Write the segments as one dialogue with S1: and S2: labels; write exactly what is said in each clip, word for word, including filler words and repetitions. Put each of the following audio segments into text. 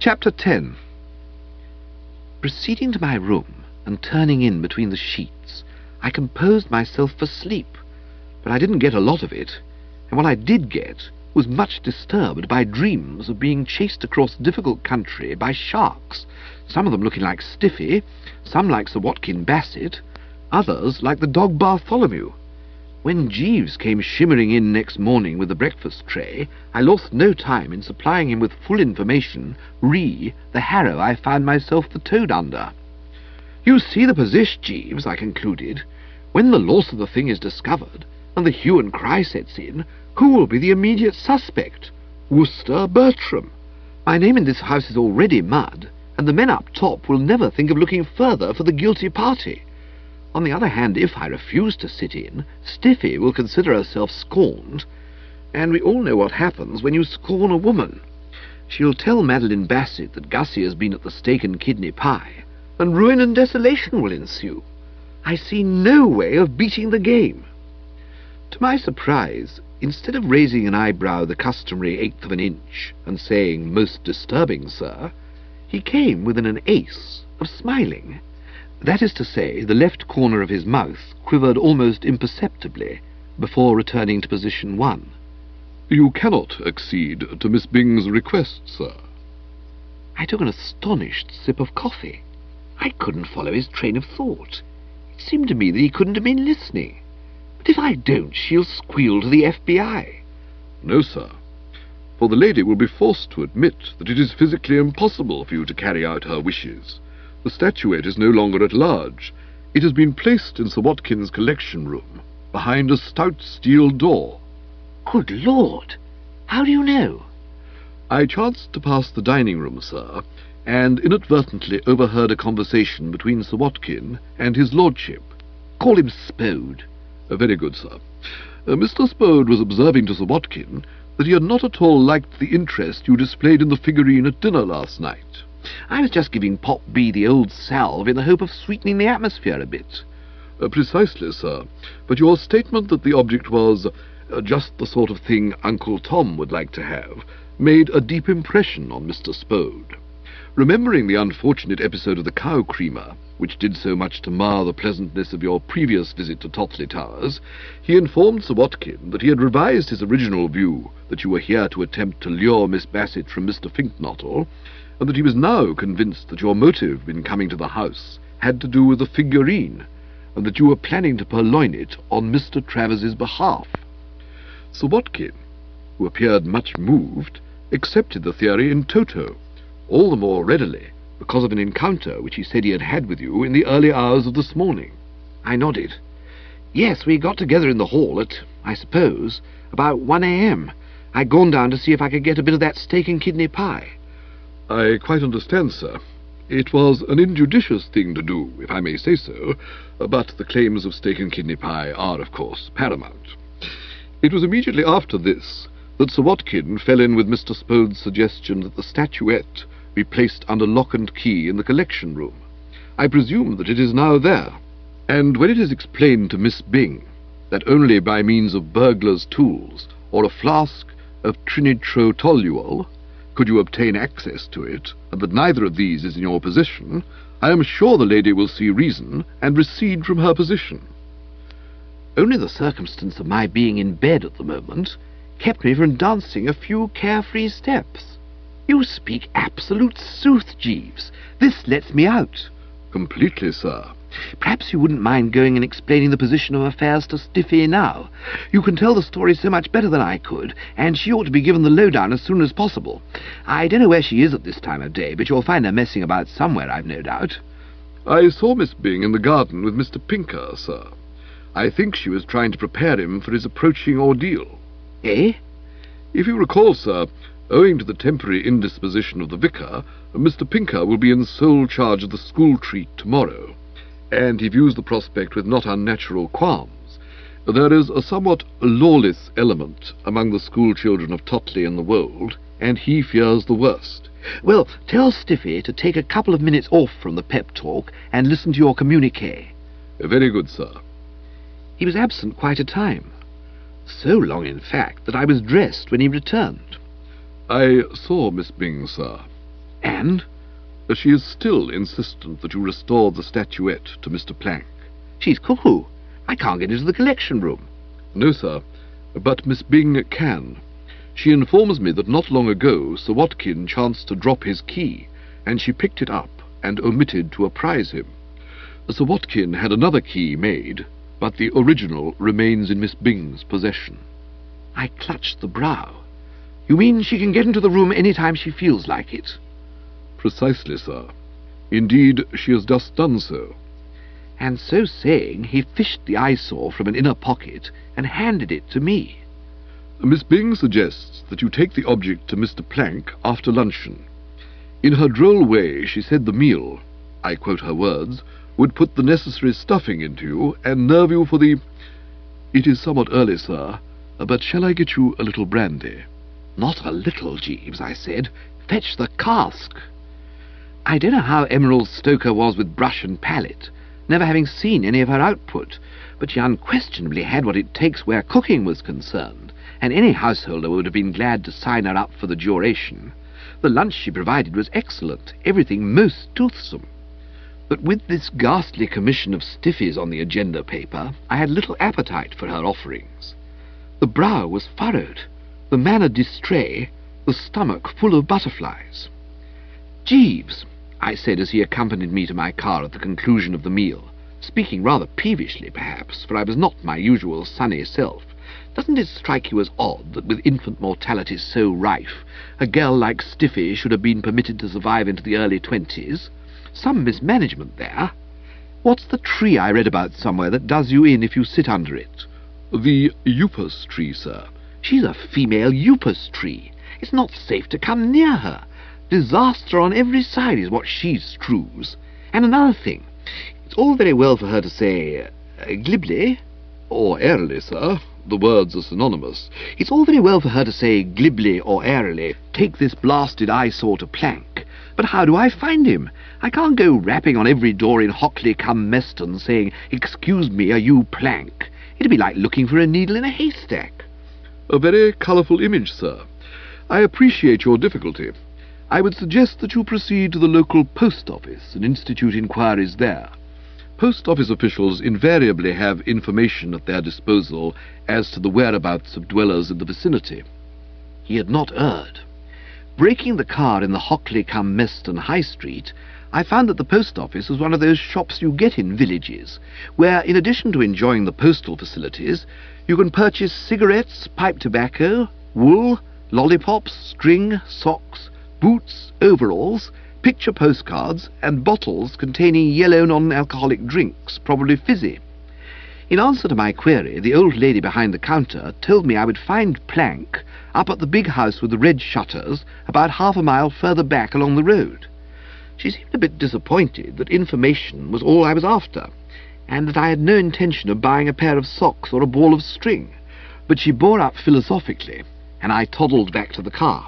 S1: Chapter ten. Proceeding to my room and turning in between the sheets, I composed myself for sleep, but I didn't get a lot of it, and what I did get was much disturbed by dreams of being chased across difficult country by sharks, some of them looking like Stiffy, some like Sir Watkin Bassett, others like the dog Bartholomew. When Jeeves came shimmering in next morning with the breakfast tray, I lost no time in supplying him with full information re the harrow I found myself the toad under. "You see the position, Jeeves," I concluded. "When the loss of the thing is discovered, and the hue and cry sets in, who will be the immediate suspect? Worcester Bertram. My name in this house is already mud, and the men up top will never think of looking further for the guilty party. On the other hand, if I refuse to sit in, Stiffy will consider herself scorned, and we all know what happens when you scorn a woman. She'll tell Madeline Bassett that Gussie has been at the steak and kidney pie, and ruin and desolation will ensue. I see no way of beating the game." To my surprise, instead of raising an eyebrow the customary eighth of an inch and saying, "Most disturbing, sir," he came within an ace of smiling. That is to say, the left corner of his mouth quivered almost imperceptibly before returning to position one. "You cannot accede to Miss Byng's request, sir." I took an astonished sip of coffee. I couldn't follow his train of thought. It seemed to me that he couldn't have been listening. "But if I don't, she'll squeal to the F B I.
S2: "No, sir, for the lady will be forced to admit that it is physically impossible for you to carry out her wishes. The statuette is no longer at large. It has been placed in Sir Watkin's collection room, behind a stout steel door."
S1: "Good Lord! How do you know?"
S2: "I chanced to pass the dining-room, sir, and inadvertently overheard a conversation between Sir Watkin and his lordship."
S1: "Call him Spode."
S2: Uh, very good, sir. Uh, Mister Spode was observing to Sir Watkin that he had not at all liked the interest you displayed in the figurine at dinner last night."
S1: "I was just giving Pop B the old salve in the hope of sweetening the atmosphere a bit."
S2: Uh, precisely, sir. But your statement that the object was uh, just the sort of thing Uncle Tom would like to have made a deep impression on Mister Spode. Remembering the unfortunate episode of the cow creamer, which did so much to mar the pleasantness of your previous visit to Totley Towers, he informed Sir Watkin that he had revised his original view that you were here to attempt to lure Miss Bassett from Mister Finknottle, and that he was now convinced that your motive in coming to the house had to do with the figurine, and that you were planning to purloin it on Mister Travers's behalf. Sir Watkin, who appeared much moved, accepted the theory in toto, all the more readily because of an encounter which he said he had had with you in the early hours of this morning.
S1: I nodded. "Yes, we got together in the hall at, I suppose, about one a m I'd gone down to see if I could get a bit of that steak and kidney pie."
S2: "I quite understand, sir. It was an injudicious thing to do, if I may say so, but the claims of steak and kidney pie are, of course, paramount. It was immediately after this that Sir Watkin fell in with Mister Spode's suggestion that the statuette be placed under lock and key in the collection room. I presume that it is now there, and when it is explained to Miss Byng that only by means of burglar's tools or a flask of trinitrotoluol could you obtain access to it, and that neither of these is in your possession, I am sure the lady will see reason and recede from her position."
S1: Only the circumstance of my being in bed at the moment kept me from dancing a few carefree steps. "You speak absolute sooth, Jeeves. This lets me out."
S2: "Completely, sir."
S1: "Perhaps you wouldn't mind going and explaining the position of affairs to Stiffy now. You can tell the story so much better than I could, and she ought to be given the lowdown as soon as possible. I don't know where she is at this time of day, but you'll find her messing about somewhere, I've no doubt."
S2: "I saw Miss Byng in the garden with Mister Pinker, sir. I think she was trying to prepare him for his approaching ordeal."
S1: "Eh?"
S2: "If you recall, sir, owing to the temporary indisposition of the vicar, Mister Pinker will be in sole charge of the school treat tomorrow, and he views the prospect with not unnatural qualms. There is a somewhat lawless element among the school children of Totley and the Wold, and he fears the worst."
S1: "Well, tell Stiffy to take a couple of minutes off from the pep talk and listen to your communique."
S2: "Very good, sir."
S1: He was absent quite a time. So long, in fact, that I was dressed when he returned.
S2: "I saw Miss Byng, sir."
S1: And?
S2: She is still insistent that you restore the statuette to Mister Plank.
S1: She's cuckoo. I can't get into the collection room.
S2: No, sir, but Miss Byng can. She informs me that not long ago Sir Watkin chanced to drop his key, and she picked it up and omitted to apprise him. Sir Watkin had another key made, but the original remains in Miss Byng's possession.
S1: I clutched the brow. You mean she can get into the room any time she feels like it?
S2: Precisely, sir. Indeed, she has just done so.
S1: And so saying, he fished the eyesore from an inner pocket and handed it to me.
S2: Miss Byng suggests that you take the object to Mister Plank after luncheon. In her droll way, she said the meal, I quote her words, would put the necessary stuffing into you and nerve you for the... It is somewhat early, sir, but shall I get you a little brandy?
S1: Not a little, Jeeves, I said. Fetch the cask. I don't know how Emerald Stoker was with brush and palette, never having seen any of her output, but she unquestionably had what it takes where cooking was concerned, and any householder would have been glad to sign her up for the duration. The lunch she provided was excellent, everything most toothsome. But with this ghastly commission of stiffies on the agenda paper, I had little appetite for her offerings. The brow was furrowed, the manner distrait, the stomach full of butterflies. "Jeeves," I said as he accompanied me to my car at the conclusion of the meal, speaking rather peevishly perhaps, for I was not my usual sunny self, "doesn't it strike you as odd that with infant mortality so rife, a girl like Stiffy should have been permitted to survive into the early twenties? Some mismanagement there. What's the tree I read about somewhere that does you in if you sit under it?"
S2: "The upas tree, sir."
S1: "She's a female upas tree. It's not safe to come near her. Disaster on every side is what she strews. And another thing, it's all very well for her to say, uh, glibly,
S2: Or airily, sir. The words are synonymous.
S1: It's all very well for her to say glibly or airily, take this blasted eyesore to Plank. But how do I find him? I can't go rapping on every door in Hockley cum Meston saying, 'Excuse me, are you Plank?' It'd be like looking for a needle in a haystack."
S2: "A very colourful image, sir. I appreciate your difficulty. I would suggest that you proceed to the local post office and institute inquiries there. Post office officials invariably have information at their disposal as to the whereabouts of dwellers in the vicinity."
S1: He had not erred. Breaking the car in the Hockley cum Meston High Street, I found that the post office was one of those shops you get in villages, where, in addition to enjoying the postal facilities, you can purchase cigarettes, pipe tobacco, wool, lollipops, string, socks, boots, overalls, picture postcards, and bottles containing yellow non-alcoholic drinks, probably fizzy. In answer to my query, the old lady behind the counter told me I would find Plank up at the big house with the red shutters about half a mile further back along the road. She seemed a bit disappointed that information was all I was after, and that I had no intention of buying a pair of socks or a ball of string, but she bore up philosophically, and I toddled back to the car.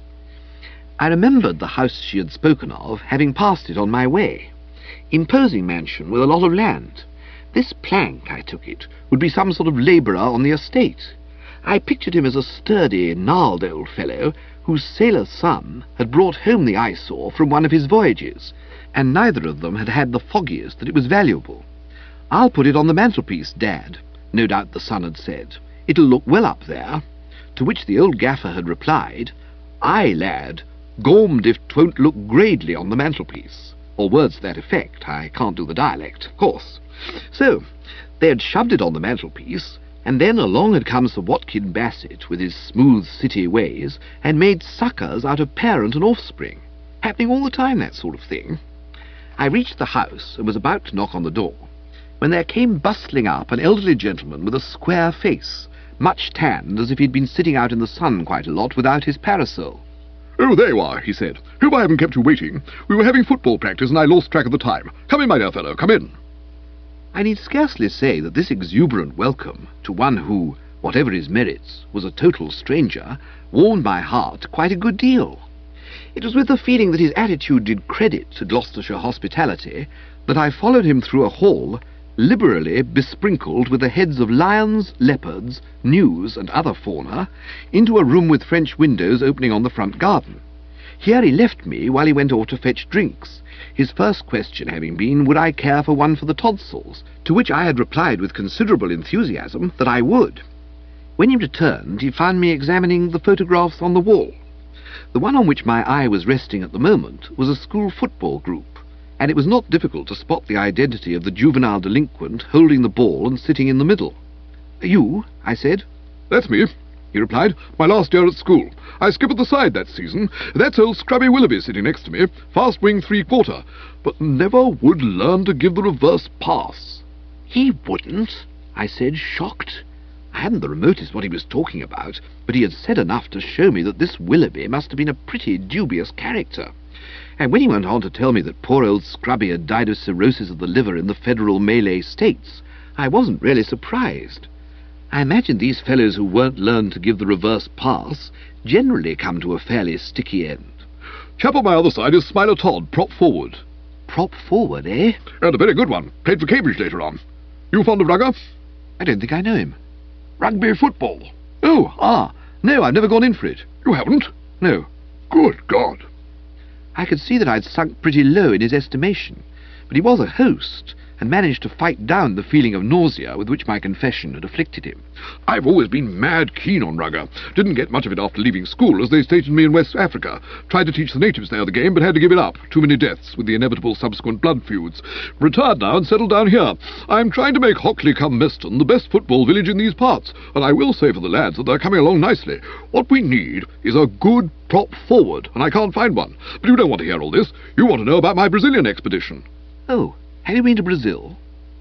S1: I remembered the house she had spoken of, having passed it on my way. Imposing mansion with a lot of land. This Plank, I took it, would be some sort of labourer on the estate. I pictured him as a sturdy, gnarled old fellow whose sailor son had brought home the eyesore from one of his voyages, and neither of them had had the foggiest that it was valuable. "I'll put it on the mantelpiece, Dad," no doubt the son had said. "It'll look well up there." To which the old gaffer had replied, "Aye, lad, gormed if 'twon't look gradely on the mantelpiece," or words to that effect. I can't do the dialect, of course. So they had shoved it on the mantelpiece, and then along had come Sir Watkin Bassett with his smooth city ways, and made suckers out of parent and offspring. Happening all the time, that sort of thing. I reached the house and was about to knock on the door, when there came bustling up an elderly gentleman with a square face, much tanned, as if he'd been sitting out in the sun quite a lot without his parasol.
S2: "Oh, there you are," he said. "Hope I haven't kept you waiting. We were having football practice, and I lost track of the time. Come in, my dear fellow, come in."
S1: I need scarcely say that this exuberant welcome to one who, whatever his merits, was a total stranger, warmed my heart quite a good deal. It was with the feeling that his attitude did credit to Gloucestershire hospitality that I followed him through a hall liberally besprinkled with the heads of lions, leopards, gnus, and other fauna, into a room with French windows opening on the front garden. Here he left me while he went off to fetch drinks, his first question having been, would I care for one for the tonsils, to which I had replied with considerable enthusiasm that I would. When he returned, he found me examining the photographs on the wall. The one on which my eye was resting at the moment was a school football group, and it was not difficult to spot the identity of the juvenile delinquent holding the ball and sitting in the middle. "You?" I said.
S2: "That's me," he replied. "My last year at school. I skip at the side that season. That's old Scrubby Willoughby sitting next to me, fast wing three-quarter, but never would learn to give the reverse pass."
S1: "He wouldn't?" I said, shocked. I hadn't the remotest what he was talking about, but he had said enough to show me that this Willoughby must have been a pretty dubious character. And when he went on to tell me that poor old Scrubby had died of cirrhosis of the liver in the federal Malay states, I wasn't really surprised. I imagine these fellows who won't learn to give the reverse pass generally come to a fairly sticky end.
S2: "Chap on my other side is Smiler Todd, prop forward."
S1: "Prop forward, eh?"
S2: "And a very good one. Played for Cambridge later on. You fond of rugger?"
S1: "I don't think I know him."
S2: "Rugby football."
S1: "Oh, ah, no, I've never gone in for it."
S2: "You haven't?"
S1: "No."
S2: "Good God."
S1: I could see that I'd sunk pretty low in his estimation, but he was a host, and managed to fight down the feeling of nausea with which my confession had afflicted him.
S2: "I've always been mad keen on rugger. Didn't get much of it after leaving school, as they stationed me in West Africa. Tried to teach the natives there the game, but had to give it up. Too many deaths, with the inevitable subsequent blood feuds. Retired now and settled down here. I'm trying to make Hockley cum Meston the best football village in these parts, and I will say for the lads that they're coming along nicely. What we need is a good prop forward, and I can't find one. But you don't want to hear all this. You want to know about my Brazilian expedition."
S1: "Oh, have you been to Brazil?"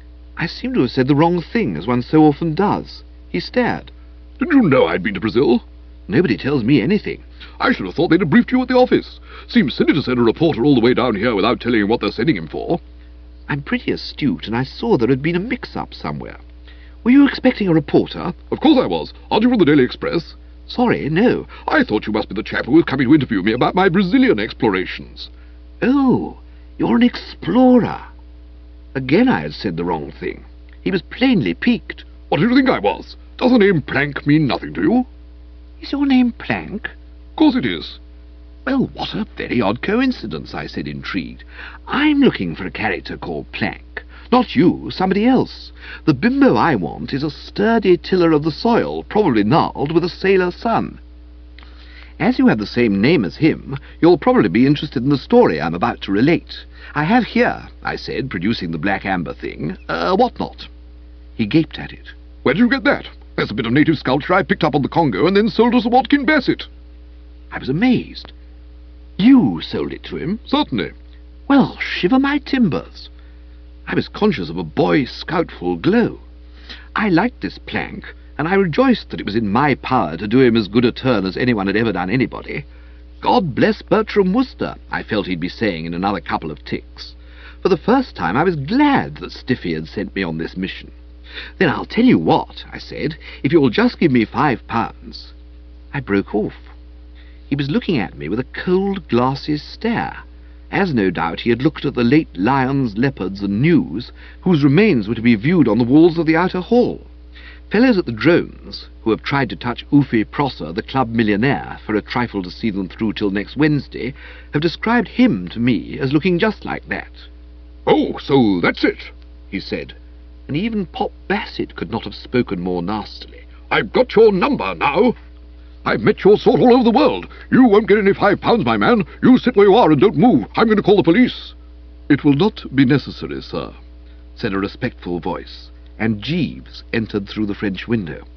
S1: I seem to have said the wrong thing, as one so often does. He stared.
S2: "Didn't you know I'd been to Brazil?"
S1: "Nobody tells me anything."
S2: "I should have thought they'd have briefed you at the office. Seems silly to send a reporter all the way down here without telling him what they're sending him for."
S1: I'm pretty astute, and I saw there had been a mix-up somewhere. "Were you expecting a reporter?"
S2: "Of course I was. Aren't you from the Daily Express?"
S1: "Sorry, no."
S2: "I thought you must be the chap who was coming to interview me about my Brazilian explorations."
S1: "Oh, you're an explorer." Again I had said the wrong thing. He was plainly piqued.
S2: "What did you think I was? Does the name Plank mean nothing to you?"
S1: "Is your name Plank?"
S2: "Of course it is."
S1: "Well, what a very odd coincidence," I said, intrigued. "I'm looking for a character called Plank. Not you, somebody else. The bimbo I want is a sturdy tiller of the soil, probably gnarled, with a sailor son. As you have the same name as him, you'll probably be interested in the story I'm about to relate. I have here," I said, producing the black amber thing, "a whatnot." He gaped at it.
S2: "Where did you get that?" "That's a bit of native sculpture I picked up on the Congo and then sold to Sir Watkin Bassett."
S1: I was amazed. "You sold it to him?"
S2: "Certainly."
S1: "Well, shiver my timbers." I was conscious of a boy scoutful glow. I liked this Plank, and I rejoiced that it was in my power to do him as good a turn as anyone had ever done anybody. "God bless Bertram Wooster," I felt he'd be saying in another couple of ticks. For the first time I was glad that Stiffy had sent me on this mission. "Then I'll tell you what," I said, "if you'll just give me five pounds." I broke off. He was looking at me with a cold, glassy stare, as no doubt he had looked at the late lions, leopards, and gnus, whose remains were to be viewed on the walls of the outer hall. Fellows at the drones, who have tried to touch Ufi Prosser, the club millionaire, for a trifle to see them through till next Wednesday, have described him to me as looking just like that.
S2: "Oh, so that's it,"
S1: he said, and even Pop Bassett could not have spoken more nastily.
S2: "I've got your number now. I've met your sort all over the world. You won't get any five pounds, my man. You sit where you are and don't move. I'm going to call the police." "It will not be necessary, sir," said a respectful voice, and Jeeves entered through the French window.